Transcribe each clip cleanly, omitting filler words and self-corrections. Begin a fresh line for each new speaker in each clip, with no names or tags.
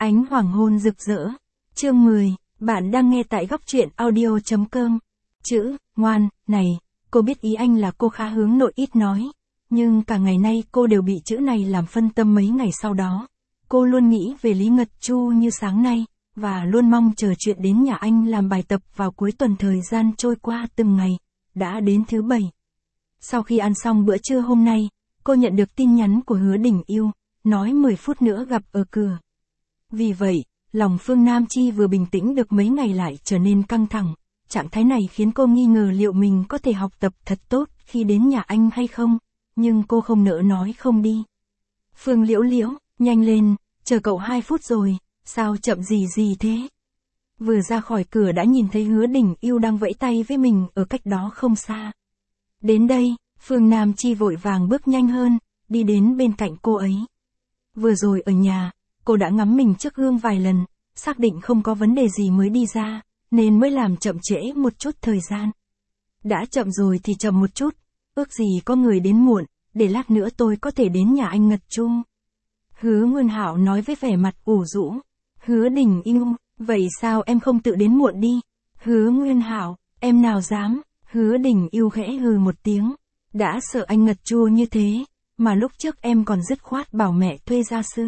Ánh hoàng hôn rực rỡ. Chương 10, bạn đang nghe tại góc truyện audio.com. Chữ, ngoan, này, cô biết ý anh là cô khá hướng nội ít nói. Nhưng cả ngày nay cô đều bị chữ này làm phân tâm mấy ngày sau đó. Cô luôn nghĩ về Lý Ngật Chu như sáng nay, và luôn mong chờ chuyện đến nhà anh làm bài tập vào cuối tuần. Thời gian trôi qua từng ngày, đã đến thứ Bảy. Sau khi ăn xong bữa trưa hôm nay, cô nhận được tin nhắn của Hứa Đình Yêu, nói 10 phút nữa gặp ở cửa. Vì vậy, lòng Phương Nam Chi vừa bình tĩnh được mấy ngày lại trở nên căng thẳng. Trạng thái này khiến cô nghi ngờ liệu mình có thể học tập thật tốt khi đến nhà anh hay không, nhưng cô không nỡ nói không đi. Phương Liễu Liễu, nhanh lên, chờ cậu 2 phút rồi, sao chậm gì thế? Vừa ra khỏi cửa đã nhìn thấy Hứa Đình Yêu đang vẫy tay với mình ở cách đó không xa. Đến đây, Phương Nam Chi vội vàng bước nhanh hơn, đi đến bên cạnh cô ấy. Vừa rồi ở nhà, cô đã ngắm mình trước gương vài lần, xác định không có vấn đề gì mới đi ra, nên mới làm chậm trễ một chút thời gian. Đã chậm rồi thì chậm một chút, ước gì có người đến muộn, để lát nữa tôi có thể đến nhà anh Ngật Chu. Hứa Nguyên Hạo nói với vẻ mặt ủ rũ. Hứa Đình Yêu, vậy sao em không tự đến muộn đi? Hứa Nguyên Hạo, em nào dám? Hứa Đình Yêu khẽ hừ một tiếng. Đã sợ anh Ngật Chu như thế, mà lúc trước em còn dứt khoát bảo mẹ thuê gia sư.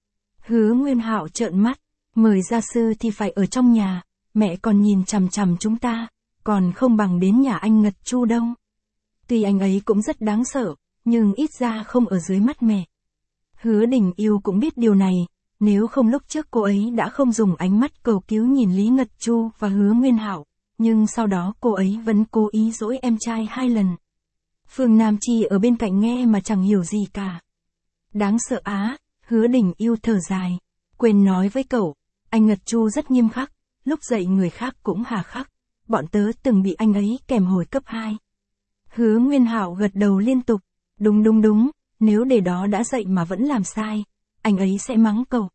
Hứa Nguyên Hạo trợn mắt, mời gia sư thì phải ở trong nhà, mẹ còn nhìn chằm chằm chúng ta, còn không bằng đến nhà anh Ngật Chu đâu. Tuy anh ấy cũng rất đáng sợ, nhưng ít ra không ở dưới mắt mẹ. Hứa Đình Yêu cũng biết điều này, nếu không lúc trước cô ấy đã không dùng ánh mắt cầu cứu nhìn Lý Ngật Chu và Hứa Nguyên Hạo, nhưng sau đó cô ấy vẫn cố ý dỗi em trai 2 lần. Phương Nam Chi ở bên cạnh nghe mà chẳng hiểu gì cả. Đáng sợ á, Hứa Đình Yêu thở dài. Quên nói với cậu, anh Ngật Chu rất nghiêm khắc, lúc dạy người khác cũng hà khắc. Bọn tớ từng bị anh ấy kèm hồi cấp 2. Hứa Nguyên Hạo gật đầu liên tục. Đúng, nếu để đó đã dạy mà vẫn làm sai, anh ấy sẽ mắng cậu.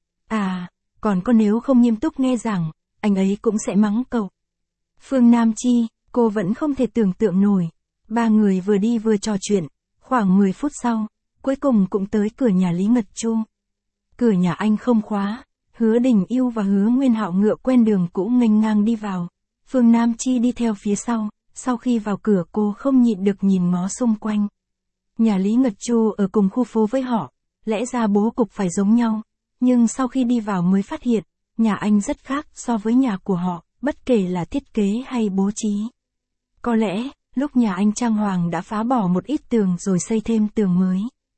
À, còn có nếu không nghiêm túc nghe giảng, anh ấy cũng sẽ mắng cậu. Phương Nam Chi, cô vẫn không thể tưởng tượng nổi. 3 người vừa đi vừa trò chuyện, khoảng 10 phút sau, cuối cùng cũng tới cửa nhà Lý Ngật Chu. Cửa nhà anh không khóa, Hứa Đình Yêu và Hứa Nguyên Hạo ngựa quen đường cũ nghênh ngang đi vào. Phương Nam Chi đi theo phía sau khi vào cửa cô không nhịn được nhìn ngó xung quanh. Nhà Lý Ngật Chu ở cùng khu phố với họ, lẽ ra bố cục phải giống nhau, nhưng sau khi đi vào mới phát hiện, nhà anh rất khác so với nhà của họ, bất kể là thiết kế hay bố trí. Có lẽ, lúc nhà anh trang hoàng đã phá bỏ một ít tường rồi xây thêm tường mới.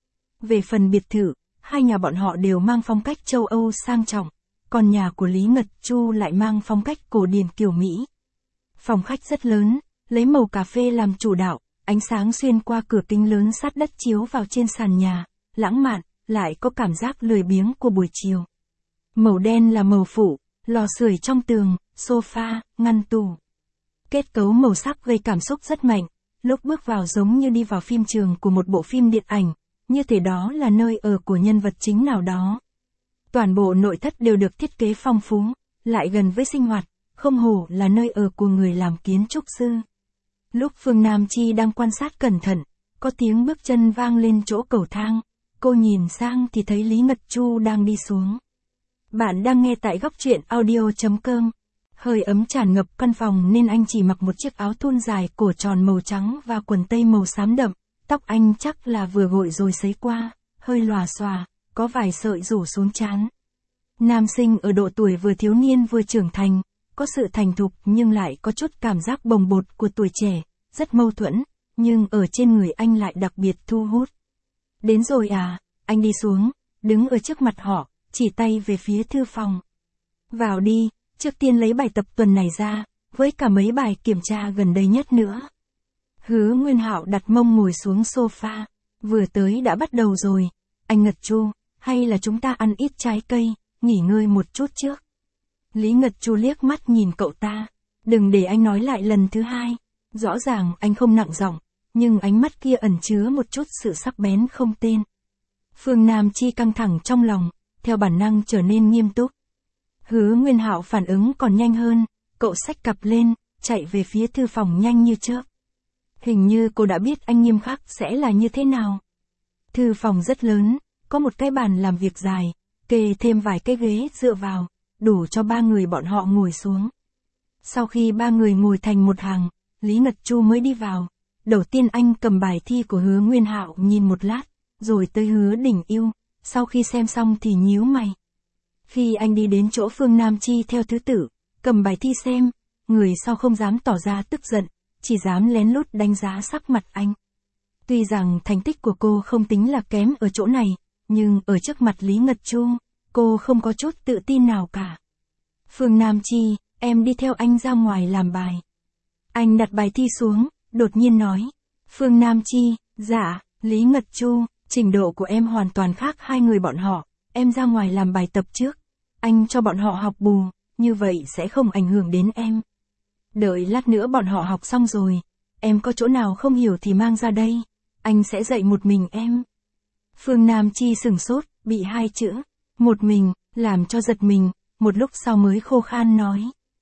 Về phần biệt thự, hai nhà bọn họ đều mang phong cách châu Âu sang trọng, còn nhà của Lý Ngật Chu lại mang phong cách cổ điển kiểu Mỹ. Phòng khách rất lớn, lấy màu cà phê làm chủ đạo, ánh sáng xuyên qua cửa kính lớn sát đất chiếu vào trên sàn nhà, lãng mạn, lại có cảm giác lười biếng của buổi chiều. Màu đen là màu phủ, lò sưởi trong tường, sofa, ngăn tủ. Kết cấu màu sắc gây cảm xúc rất mạnh, lúc bước vào giống như đi vào phim trường của một bộ phim điện ảnh, như thể đó là nơi ở của nhân vật chính nào đó. Toàn bộ nội thất đều được thiết kế phong phú, lại gần với sinh hoạt, không hổ là nơi ở của người làm kiến trúc sư. Lúc Phương Nam Chi đang quan sát cẩn thận, có tiếng bước chân vang lên chỗ cầu thang, cô nhìn sang thì thấy Lý Ngật Chu đang đi xuống. Bạn đang nghe tại góc truyện audio.com. Hơi ấm tràn ngập căn phòng nên anh chỉ mặc một chiếc áo thun dài cổ tròn màu trắng và quần tây màu xám đậm, tóc anh chắc là vừa gội rồi sấy qua, hơi lòa xòa, có vài sợi rủ xuống trán. Nam sinh ở độ tuổi vừa thiếu niên vừa trưởng thành, có sự thành thục nhưng lại có chút cảm giác bồng bột của tuổi trẻ, rất mâu thuẫn, nhưng ở trên người anh lại đặc biệt thu hút. Đến rồi à, anh đi xuống, đứng ở trước mặt họ, chỉ tay về phía thư phòng. Vào đi, trước tiên lấy bài tập tuần này ra, với cả mấy bài kiểm tra gần đây nhất nữa. Hứa Nguyên Hạo đặt mông ngồi xuống sofa, vừa tới đã bắt đầu rồi, anh Ngật Chu, hay là chúng ta ăn ít trái cây, nghỉ ngơi một chút trước. Lý Ngật Chu liếc mắt nhìn cậu ta, đừng để anh nói lại lần thứ 2, rõ ràng anh không nặng giọng, nhưng ánh mắt kia ẩn chứa một chút sự sắc bén không tên. Phương Nam Chi căng thẳng trong lòng, theo bản năng trở nên nghiêm túc. Hứa Nguyên Hạo phản ứng còn nhanh hơn, cậu xách cặp lên, chạy về phía thư phòng nhanh như chớp. Hình như cô đã biết anh nghiêm khắc sẽ là như thế nào. Thư phòng rất lớn, có một cái bàn làm việc dài, kê thêm vài cái ghế dựa vào, đủ cho 3 người bọn họ ngồi xuống. Sau khi 3 người ngồi thành một hàng, Lý Ngật Chu mới đi vào. Đầu tiên anh cầm bài thi của Hứa Nguyên Hạo nhìn một lát, rồi tới Hứa Đình Yêu, sau khi xem xong thì nhíu mày. Khi anh đi đến chỗ Phương Nam Chi theo thứ tự, cầm bài thi xem, người sau không dám tỏ ra tức giận, chỉ dám lén lút đánh giá sắc mặt anh. Tuy rằng thành tích của cô không tính là kém ở chỗ này, nhưng ở trước mặt Lý Ngật Chu, cô không có chút tự tin nào cả. Phương Nam Chi, em đi theo anh ra ngoài làm bài. Anh đặt bài thi xuống, đột nhiên nói. Phương Nam Chi, dạ, Lý Ngật Chu, trình độ của em hoàn toàn khác hai người bọn họ, em ra ngoài làm bài tập trước. Anh cho bọn họ học bù, như vậy sẽ không ảnh hưởng đến em. Đợi lát nữa bọn họ học xong rồi, em có chỗ nào không hiểu thì mang ra đây, anh sẽ dạy một mình em. Phương Nam Chi sửng sốt, bị hai chữ, một mình, làm cho giật mình, một lúc sau mới khô khan nói.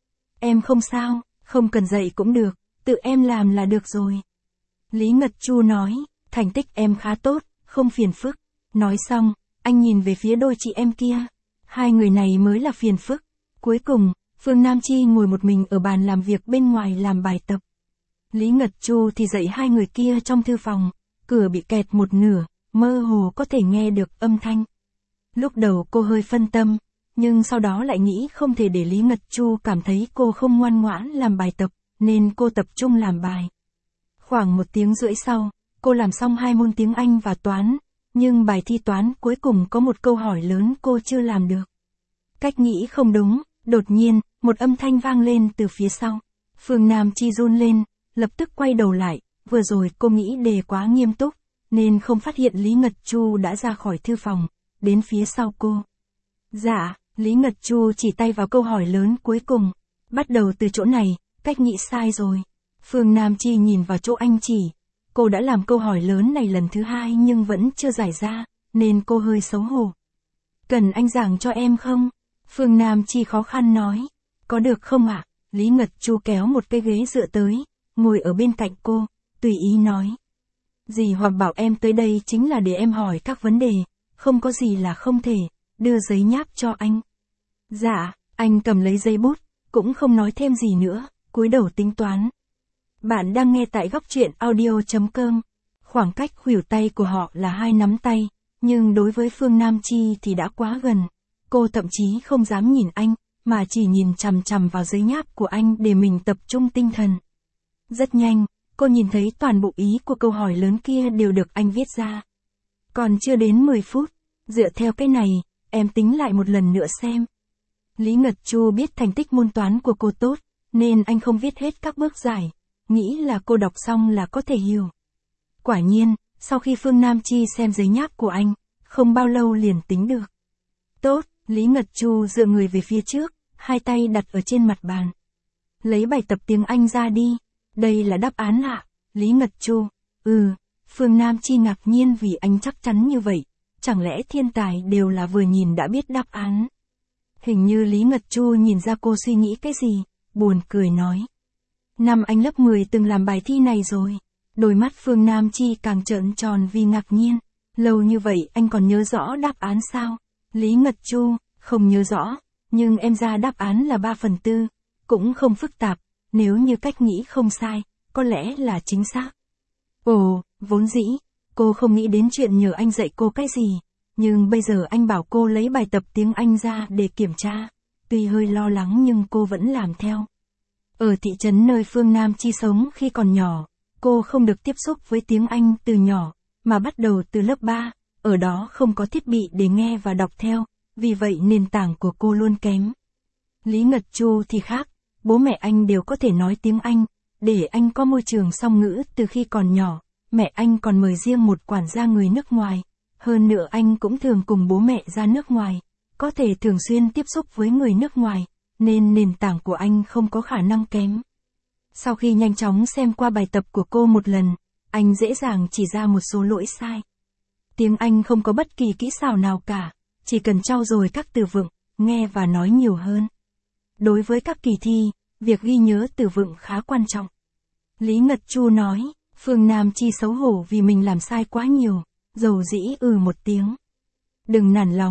Em không sao, không cần dạy cũng được, tự em làm là được rồi. Lý Ngật Chu nói, thành tích em khá tốt, không phiền phức. Nói xong, anh nhìn về phía đôi chị em kia. Hai người này mới là phiền phức. Cuối cùng, Phương Nam Chi ngồi một mình ở bàn làm việc bên ngoài làm bài tập. Lý Ngật Chu thì dạy hai người kia trong thư phòng, cửa bị kẹt một nửa, mơ hồ có thể nghe được âm thanh. Lúc đầu cô hơi phân tâm, nhưng sau đó lại nghĩ không thể để Lý Ngật Chu cảm thấy cô không ngoan ngoãn làm bài tập, nên cô tập trung làm bài. Khoảng 1 tiếng rưỡi sau, cô làm xong 2 môn tiếng Anh và toán, nhưng bài thi toán cuối cùng có một câu hỏi lớn cô chưa làm được. Cách nghĩ không đúng, đột nhiên, một âm thanh vang lên từ phía sau. Phương Nam Chi run lên, lập tức quay đầu lại, vừa rồi cô nghĩ đề quá nghiêm túc, nên không phát hiện Lý Ngật Chu đã ra khỏi thư phòng, đến phía sau cô. Dạ, Lý Ngật Chu chỉ tay vào câu hỏi lớn cuối cùng. Bắt đầu từ chỗ này, cách nghĩ sai rồi. Phương Nam Chi nhìn vào chỗ anh chỉ. Cô đã làm câu hỏi lớn này lần thứ 2 nhưng vẫn chưa giải ra, nên cô hơi xấu hổ. Cần anh giảng cho em không? Phương Nam Chi khó khăn nói. Có được không ạ? Lý Ngật Chu kéo một cái ghế dựa tới, ngồi ở bên cạnh cô, tùy ý nói. Dì Hoặc bảo em tới đây chính là để em hỏi các vấn đề, không có gì là không thể, đưa giấy nháp cho anh. Dạ, anh cầm lấy giấy bút, cũng không nói thêm gì nữa, cúi đầu tính toán. Bạn đang nghe tại góc truyện audio.com. Khoảng cách khuỷu tay của họ là 2 nắm tay, nhưng đối với Phương Nam Chi thì đã quá gần. Cô thậm chí không dám nhìn anh, mà chỉ nhìn chằm chằm vào giấy nháp của anh để mình tập trung tinh thần. Rất nhanh, cô nhìn thấy toàn bộ ý của câu hỏi lớn kia đều được anh viết ra. Còn chưa đến 10 phút, dựa theo cái này, em tính lại một lần nữa xem. Lý Ngật Chu biết thành tích môn toán của cô tốt, nên anh không viết hết các bước giải, nghĩ là cô đọc xong là có thể hiểu. Quả nhiên, sau khi Phương Nam Chi xem giấy nháp của anh, không bao lâu liền tính được. Tốt, Lý Ngật Chu dựa người về phía trước, hai tay đặt ở trên mặt bàn. Lấy bài tập tiếng Anh ra đi, đây là đáp án ạ. Lý Ngật Chu, Phương Nam Chi ngạc nhiên vì anh chắc chắn như vậy, chẳng lẽ thiên tài đều là vừa nhìn đã biết đáp án. Hình như Lý Ngật Chu nhìn ra cô suy nghĩ cái gì, buồn cười nói. Năm anh lớp 10 từng làm bài thi này rồi. Đôi mắt Phương Nam Chi càng trợn tròn vì ngạc nhiên. Lâu như vậy anh còn nhớ rõ đáp án sao? Lý Ngật Chu, không nhớ rõ, nhưng em ra đáp án là 3/4, cũng không phức tạp, nếu như cách nghĩ không sai, có lẽ là chính xác. Ồ, vốn dĩ, cô không nghĩ đến chuyện nhờ anh dạy cô cái gì, nhưng bây giờ anh bảo cô lấy bài tập tiếng Anh ra để kiểm tra, tuy hơi lo lắng nhưng cô vẫn làm theo. Ở thị trấn nơi Phương Nam Chi sống khi còn nhỏ, cô không được tiếp xúc với tiếng Anh từ nhỏ, mà bắt đầu từ lớp 3, ở đó không có thiết bị để nghe và đọc theo, vì vậy nền tảng của cô luôn kém. Lý Ngật Chu thì khác, bố mẹ anh đều có thể nói tiếng Anh, để anh có môi trường song ngữ từ khi còn nhỏ, mẹ anh còn mời riêng một quản gia người nước ngoài, hơn nữa anh cũng thường cùng bố mẹ ra nước ngoài, có thể thường xuyên tiếp xúc với người nước ngoài, nên nền tảng của anh không có khả năng kém. Sau khi nhanh chóng xem qua bài tập của cô một lần, anh dễ dàng chỉ ra một số lỗi sai. Tiếng Anh không có bất kỳ kỹ xảo nào cả, chỉ cần trau dồi các từ vựng, nghe và nói nhiều hơn. Đối với các kỳ thi, việc ghi nhớ từ vựng khá quan trọng. Lý Ngật Chu nói, Phương Nam Chi xấu hổ vì mình làm sai quá nhiều, dầu dĩ một tiếng. Đừng nản lòng,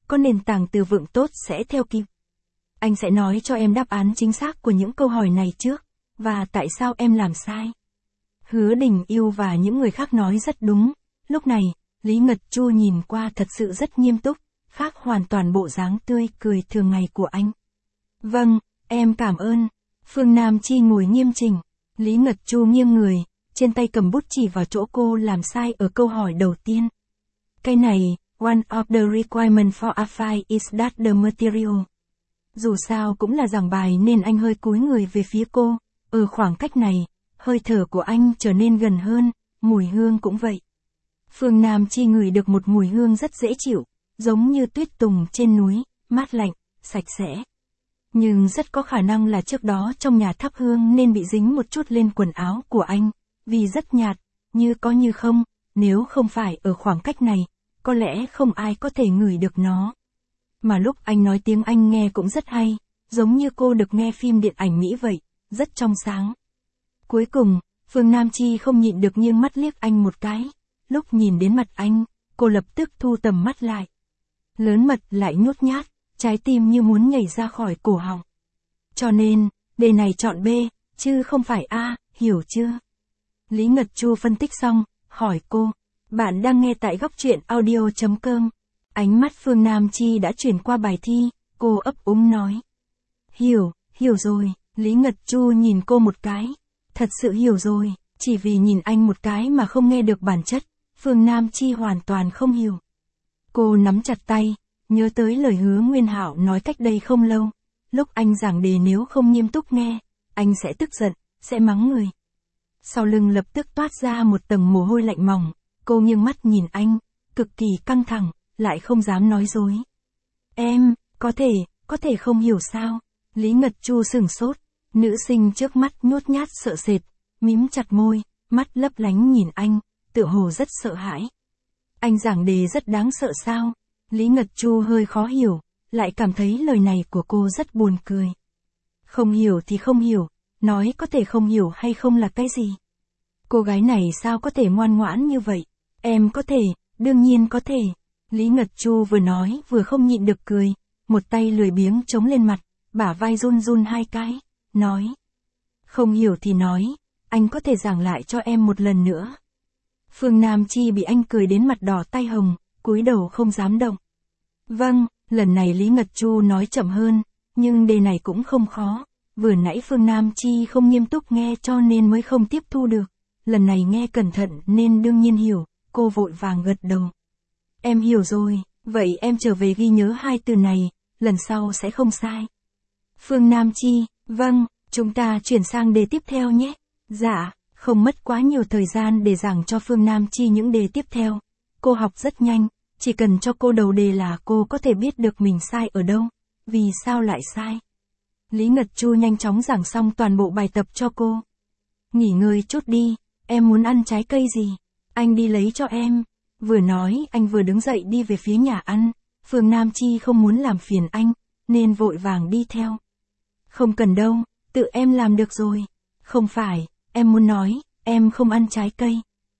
có nền tảng từ vựng tốt sẽ theo kịp. Anh sẽ nói cho em đáp án chính xác của những câu hỏi này trước, và tại sao em làm sai. Hứa Đình Yêu và những người khác nói rất đúng. Lúc này, Lý Ngật Chu nhìn qua thật sự rất nghiêm túc, khác hoàn toàn bộ dáng tươi cười thường ngày của anh. Vâng, em cảm ơn. Phương Nam Chi ngồi nghiêm chỉnh. Lý Ngật Chu nghiêng người, trên tay cầm bút chỉ vào chỗ cô làm sai ở câu hỏi đầu tiên. Cái này, one of the requirements for a file is that the material. Dù sao cũng là giảng bài nên anh hơi cúi người về phía cô. Ở khoảng cách này, hơi thở của anh trở nên gần hơn, mùi hương cũng vậy. Phương Nam Chi ngửi được một mùi hương rất dễ chịu, giống như tuyết tùng trên núi, mát lạnh, sạch sẽ. Nhưng rất có khả năng là trước đó trong nhà thắp hương nên bị dính một chút lên quần áo của anh, vì rất nhạt, như có như không, nếu không phải ở khoảng cách này, có lẽ không ai có thể ngửi được nó. Mà lúc anh nói tiếng Anh nghe cũng rất hay, giống như cô được nghe phim điện ảnh Mỹ vậy, rất trong sáng. Cuối cùng, Phương Nam Chi không nhịn được nghiêng mắt liếc anh một cái. Lúc nhìn đến mặt anh, cô lập tức thu tầm mắt lại. Lớn mật lại nhút nhát, trái tim như muốn nhảy ra khỏi cổ họng. Cho nên, đề này chọn B, chứ không phải A, hiểu chưa? Lý Ngật Chu phân tích xong, hỏi cô. Bạn đang nghe tại góc truyện audio.com. Ánh mắt Phương Nam Chi đã chuyển qua bài thi, cô ấp úng nói. Hiểu rồi, Lý Ngật Chu nhìn cô một cái. Thật sự hiểu rồi, chỉ vì nhìn anh một cái mà không nghe được bản chất, Phương Nam Chi hoàn toàn không hiểu. Cô nắm chặt tay, nhớ tới lời hứa Nguyên Hạo nói cách đây không lâu. Lúc anh giảng đề nếu không nghiêm túc nghe, anh sẽ tức giận, sẽ mắng người. Sau lưng lập tức toát ra một tầng mồ hôi lạnh mỏng, cô nghiêng mắt nhìn anh, cực kỳ căng thẳng, lại không dám nói dối. Em, có thể không hiểu sao? Lý Ngật Chu sửng sốt, nữ sinh trước mắt nhút nhát sợ sệt, mím chặt môi, mắt lấp lánh nhìn anh, tựa hồ rất sợ hãi. Anh giảng đề rất đáng sợ sao? Lý Ngật Chu hơi khó hiểu, lại cảm thấy lời này của cô rất buồn cười. Không hiểu thì không hiểu, nói có thể không hiểu hay không là cái gì? Cô gái này sao có thể ngoan ngoãn như vậy? Em có thể, đương nhiên có thể. Lý Ngật Chu vừa nói vừa không nhịn được cười, một tay lười biếng chống lên mặt, bả vai run run hai cái, nói. Không hiểu thì nói, anh có thể giảng lại cho em một lần nữa. Phương Nam Chi bị anh cười đến mặt đỏ tai hồng, cúi đầu không dám động. Vâng, lần này Lý Ngật Chu nói chậm hơn, nhưng đề này cũng không khó. Vừa nãy Phương Nam Chi không nghiêm túc nghe cho nên mới không tiếp thu được. Lần này nghe cẩn thận nên đương nhiên hiểu, cô vội vàng gật đầu. Em hiểu rồi, vậy em trở về ghi nhớ hai từ này, lần sau sẽ không sai. Phương Nam Chi, vâng, chúng ta chuyển sang đề tiếp theo nhé. Dạ, không mất quá nhiều thời gian để giảng cho Phương Nam Chi những đề tiếp theo. Cô học rất nhanh, chỉ cần cho cô đầu đề là cô có thể biết được mình sai ở đâu, vì sao lại sai. Lý Ngật Chu nhanh chóng giảng xong toàn bộ bài tập cho cô. Nghỉ ngơi chút đi, em muốn ăn trái cây gì? Anh đi lấy cho em. Vừa nói anh vừa đứng dậy đi về phía nhà ăn. Phương Nam Chi không muốn làm phiền anh, nên vội vàng đi theo. Không cần đâu, tự em làm được rồi. Không phải, em muốn nói, em không ăn trái cây.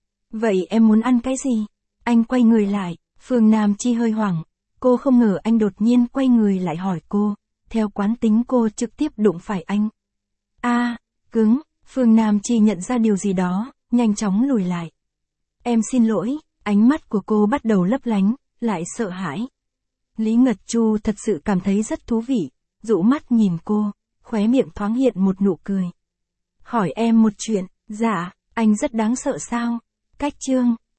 Vậy em muốn ăn cái gì? Anh quay người lại, Phương Nam Chi hơi hoảng. Cô không ngờ anh đột nhiên quay người lại hỏi cô. Theo quán tính cô trực tiếp đụng phải anh. Cứng, Phương Nam Chi nhận ra điều gì đó, nhanh chóng lùi lại. Em xin lỗi, ánh mắt của cô bắt đầu lấp lánh, lại sợ hãi. Lý Ngật Chu thật sự cảm thấy rất thú vị, dụ mắt nhìn cô, khóe miệng thoáng hiện một nụ cười. Hỏi em một chuyện, dạ, anh rất đáng sợ sao? Cách chương